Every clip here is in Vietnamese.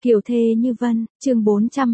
Kiều thê như vân, chương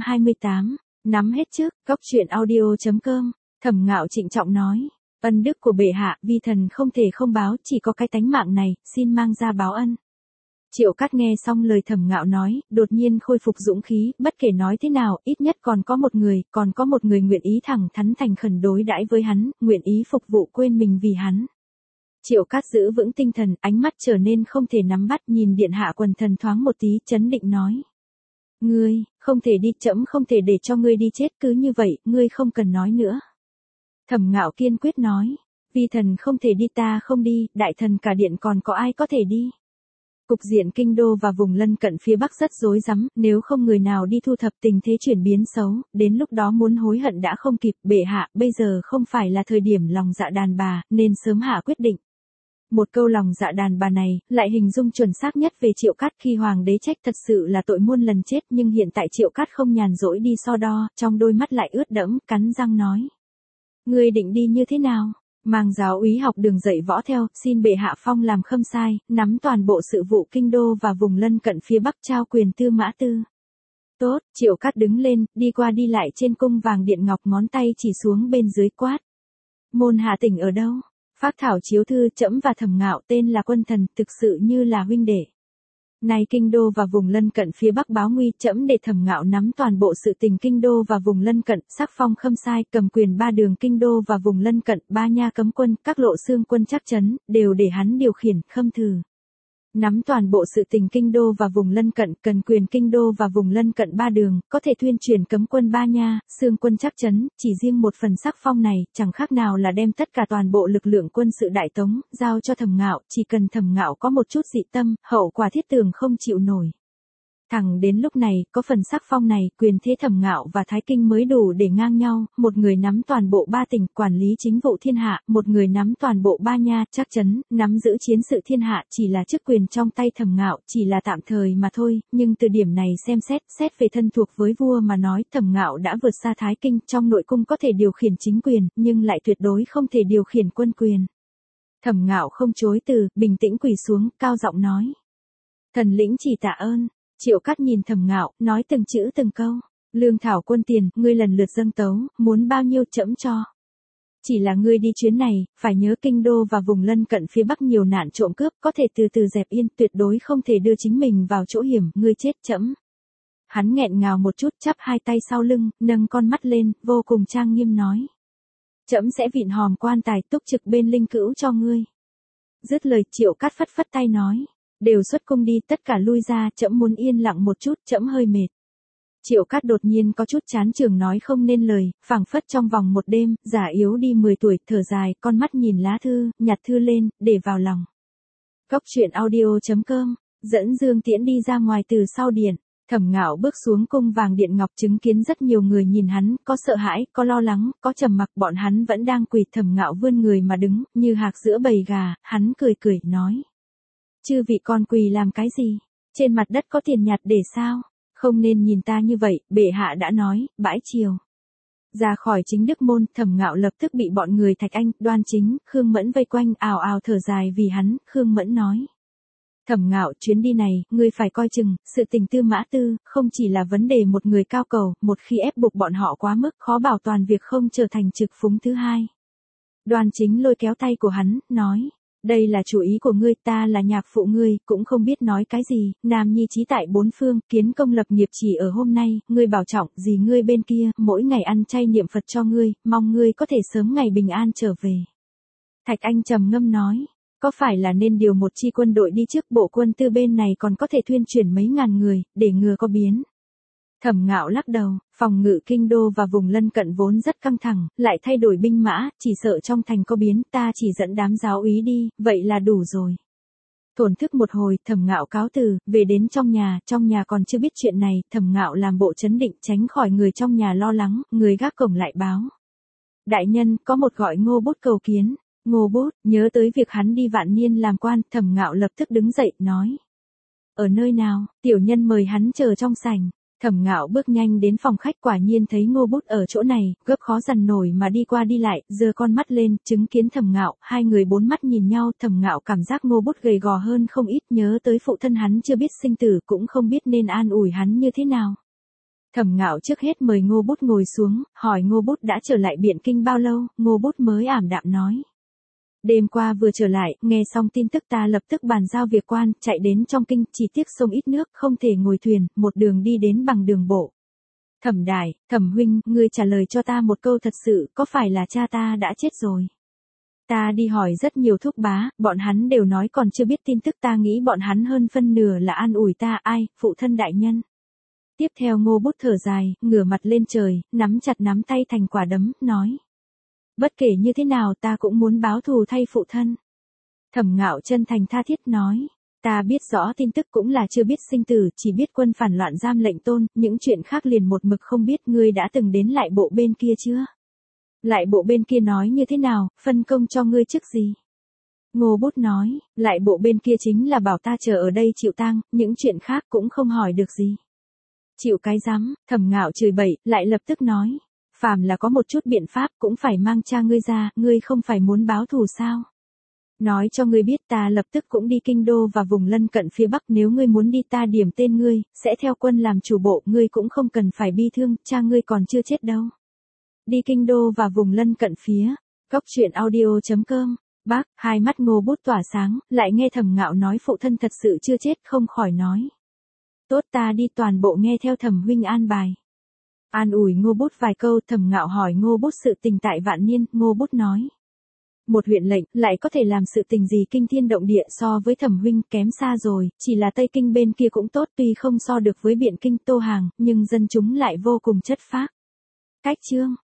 428, nắm hết trước, góc truyện audio.com, Thẩm Ngạo trịnh trọng nói, ân đức của bệ hạ, vi thần không thể không báo, chỉ có cái tánh mạng này, xin mang ra báo ân. Triệu Cát nghe xong lời Thẩm Ngạo nói, đột nhiên khôi phục dũng khí, bất kể nói thế nào, ít nhất còn có một người nguyện ý thẳng thắn thành khẩn đối đãi với hắn, nguyện ý phục vụ quên mình vì hắn. Triệu Cát giữ vững tinh thần, ánh mắt trở nên không thể nắm bắt, nhìn điện hạ quần thần thoáng một tí, chấn định nói. Ngươi, không thể đi, trẫm không thể để cho ngươi đi chết, cứ như vậy, ngươi không cần nói nữa. Thẩm Ngạo kiên quyết nói, vi thần không thể đi, ta không đi, đại thần cả điện còn có ai có thể đi. Cục diện kinh đô và vùng lân cận phía Bắc rất rối rắm, nếu không người nào đi thu thập tình thế chuyển biến xấu, đến lúc đó muốn hối hận đã không kịp, bệ hạ, bây giờ không phải là thời điểm lòng dạ đàn bà, nên sớm hạ quyết định. Một câu lòng dạ đàn bà này, lại hình dung chuẩn xác nhất về Triệu Cát khi hoàng đế trách thật sự là tội muôn lần chết, nhưng hiện tại Triệu Cát không nhàn rỗi đi so đo, trong đôi mắt lại ướt đẫm, cắn răng nói. Ngươi định đi như thế nào? Mang giáo úy học đường dạy võ theo, xin bệ hạ phong làm khâm sai, nắm toàn bộ sự vụ kinh đô và vùng lân cận phía Bắc, trao quyền tư mã tư. Tốt, Triệu Cát đứng lên, đi qua đi lại trên cung vàng điện ngọc, ngón tay chỉ xuống bên dưới quát. Môn hạ tỉnh ở đâu? Phác thảo chiếu thư, trẫm và Thẩm Ngạo tên là quân thần, thực sự như là huynh đệ. Nay kinh đô và vùng lân cận phía Bắc báo nguy, trẫm để Thẩm Ngạo nắm toàn bộ sự tình kinh đô và vùng lân cận, sắc phong khâm sai, cầm quyền 3 đường kinh đô và vùng lân cận, 3 nha cấm quân, các lộ xương quân chắc chắn, đều để hắn điều khiển, khâm thử. Nắm toàn bộ sự tình kinh đô và vùng lân cận, cần quyền kinh đô và vùng lân cận 3 đường, có thể tuyên truyền cấm quân 3 nha, xương quân chắc chắn, chỉ riêng một phần sắc phong này, chẳng khác nào là đem tất cả toàn bộ lực lượng quân sự đại tống, giao cho Thẩm Ngạo, chỉ cần Thẩm Ngạo có một chút dị tâm, hậu quả thiết tường không chịu nổi. Thẳng đến lúc này, có phần sắc phong này, quyền thế Thẩm Ngạo và Thái Kinh mới đủ để ngang nhau, một người nắm toàn bộ 3 tỉnh, quản lý chính vụ thiên hạ, một người nắm toàn bộ 3 nha, chắc chắn, nắm giữ chiến sự thiên hạ, chỉ là chức quyền trong tay Thẩm Ngạo, chỉ là tạm thời mà thôi, nhưng từ điểm này xem xét về thân thuộc với vua mà nói, Thẩm Ngạo đã vượt xa Thái Kinh, trong nội cung có thể điều khiển chính quyền, nhưng lại tuyệt đối không thể điều khiển quân quyền. Thẩm Ngạo không chối từ, bình tĩnh quỳ xuống, cao giọng nói. Thần lĩnh chỉ tạ ơn. Triệu Cát nhìn Thẩm Ngạo, nói từng chữ từng câu. Lương thảo quân tiền, ngươi lần lượt dâng tấu, muốn bao nhiêu trẫm cho. Chỉ là ngươi đi chuyến này, phải nhớ kinh đô và vùng lân cận phía Bắc nhiều nạn trộm cướp, có thể từ từ dẹp yên, tuyệt đối không thể đưa chính mình vào chỗ hiểm, ngươi chết trẫm. Hắn nghẹn ngào một chút, chắp hai tay sau lưng, nâng con mắt lên, vô cùng trang nghiêm nói. Trẫm sẽ vịn hòm quan tài túc trực bên linh cữu cho ngươi. Dứt lời, Triệu Cát phất phất tay nói. Đều xuất cung đi, tất cả lui ra, trẫm muốn yên lặng một chút, trẫm hơi mệt. Triệu Cát đột nhiên có chút chán chường nói không nên lời, phảng phất trong vòng một đêm, già yếu đi 10 tuổi, thở dài, con mắt nhìn lá thư, nhặt thư lên, để vào lòng. Góc truyện audio.com, dẫn Dương Tiễn đi ra ngoài từ sau điện. Thẩm Ngạo bước xuống cung vàng điện ngọc, chứng kiến rất nhiều người nhìn hắn, có sợ hãi, có lo lắng, có trầm mặc, bọn hắn vẫn đang quỳ. Thẩm Ngạo vươn người mà đứng, như hạc giữa bầy gà, hắn cười nói. Chư vị con quỳ làm cái gì? Trên mặt đất có tiền nhặt để sao? Không nên nhìn ta như vậy, bệ hạ đã nói, bãi triều. Ra khỏi chính đức môn, Thẩm Ngạo lập tức bị bọn người Thạch Anh, Đoan Chính, Khương Mẫn vây quanh, ào ào thở dài vì hắn. Khương Mẫn nói. Thẩm Ngạo, chuyến đi này, ngươi phải coi chừng, sự tình tư mã tư, không chỉ là vấn đề một người cao cầu, một khi ép buộc bọn họ quá mức, khó bảo toàn việc không trở thành trực phúng thứ hai. Đoan Chính lôi kéo tay của hắn, nói. Đây là chủ ý của ngươi, ta là nhạc phụ ngươi, cũng không biết nói cái gì, nam nhi chí tại bốn phương, kiến công lập nghiệp chỉ ở hôm nay, ngươi bảo trọng, gì ngươi bên kia, mỗi ngày ăn chay niệm Phật cho ngươi, mong ngươi có thể sớm ngày bình an trở về. Thạch Anh trầm ngâm nói, có phải là nên điều một chi quân đội đi trước, bộ quân tư bên này còn có thể tuyên truyền mấy ngàn người, để ngừa có biến. Thẩm Ngạo lắc đầu, phòng ngự kinh đô và vùng lân cận vốn rất căng thẳng, lại thay đổi binh mã, chỉ sợ trong thành có biến, ta chỉ dẫn đám giáo úy đi, vậy là đủ rồi. Thổn thức một hồi, Thẩm Ngạo cáo từ, về đến trong nhà còn chưa biết chuyện này, Thẩm Ngạo làm bộ trấn định, tránh khỏi người trong nhà lo lắng, người gác cổng lại báo. Đại nhân, có một gọi Ngô Bút cầu kiến. Ngô Bút, nhớ tới việc hắn đi Vạn Niên làm quan, Thẩm Ngạo lập tức đứng dậy, nói. Ở nơi nào, tiểu nhân mời hắn chờ trong sảnh. Thẩm Ngạo bước nhanh đến phòng khách, quả nhiên thấy Ngô Bút ở chỗ này, gấp khó dằn nổi mà đi qua đi lại, giơ con mắt lên, chứng kiến Thẩm Ngạo, hai người bốn mắt nhìn nhau, Thẩm Ngạo cảm giác Ngô Bút gầy gò hơn không ít, nhớ tới phụ thân hắn chưa biết sinh tử, cũng không biết nên an ủi hắn như thế nào. Thẩm Ngạo trước hết mời Ngô Bút ngồi xuống, hỏi Ngô Bút đã trở lại Biện Kinh bao lâu, Ngô Bút mới ảm đạm nói. Đêm qua vừa trở lại, nghe xong tin tức ta lập tức bàn giao việc quan, chạy đến trong kinh, chỉ tiếc sông ít nước, không thể ngồi thuyền, một đường đi đến bằng đường bộ. Thẩm Đại, Thẩm huynh, ngươi trả lời cho ta một câu thật sự, có phải là cha ta đã chết rồi? Ta đi hỏi rất nhiều thúc bá, bọn hắn đều nói còn chưa biết tin tức, ta nghĩ bọn hắn hơn phân nửa là an ủi ta, ai, phụ thân đại nhân. Tiếp theo Ngô Bút thở dài, ngửa mặt lên trời, nắm chặt nắm tay thành quả đấm, nói. Bất kể như thế nào ta cũng muốn báo thù thay phụ thân. Thẩm Ngạo chân thành tha thiết nói. Ta biết rõ tin tức cũng là chưa biết sinh tử, chỉ biết quân phản loạn giam lệnh Tôn, những chuyện khác liền một mực không biết. Ngươi đã từng đến lại bộ bên kia chưa? Lại bộ bên kia nói như thế nào, phân công cho ngươi chức gì? Ngô Bút nói, lại bộ bên kia chính là bảo ta chờ ở đây chịu tang, những chuyện khác cũng không hỏi được gì. Chịu cái rắm, Thẩm Ngạo chửi bậy, lại lập tức nói. Phàm là có một chút biện pháp cũng phải mang cha ngươi ra, ngươi không phải muốn báo thù sao? Nói cho ngươi biết ta lập tức cũng đi kinh đô và vùng lân cận phía Bắc, nếu ngươi muốn đi ta điểm tên ngươi, sẽ theo quân làm chủ bộ, ngươi cũng không cần phải bi thương, cha ngươi còn chưa chết đâu. Đi kinh đô và vùng lân cận phía, Góc Truyện Audio.com, bác, hai mắt Ngô Bút tỏa sáng, lại nghe Thẩm Ngạo nói phụ thân thật sự chưa chết, không khỏi nói. Tốt, ta đi toàn bộ nghe theo Thẩm huynh an bài. An ủi Ngô Bút vài câu, Thẩm Ngạo hỏi Ngô Bút sự tình tại Vạn Niên, Ngô Bút nói. Một huyện lệnh, lại có thể làm sự tình gì kinh thiên động địa, so với Thẩm huynh kém xa rồi, chỉ là Tây Kinh bên kia cũng tốt, tuy không so được với Biện Kinh Tô Hàng, nhưng dân chúng lại vô cùng chất phác. Cách chương.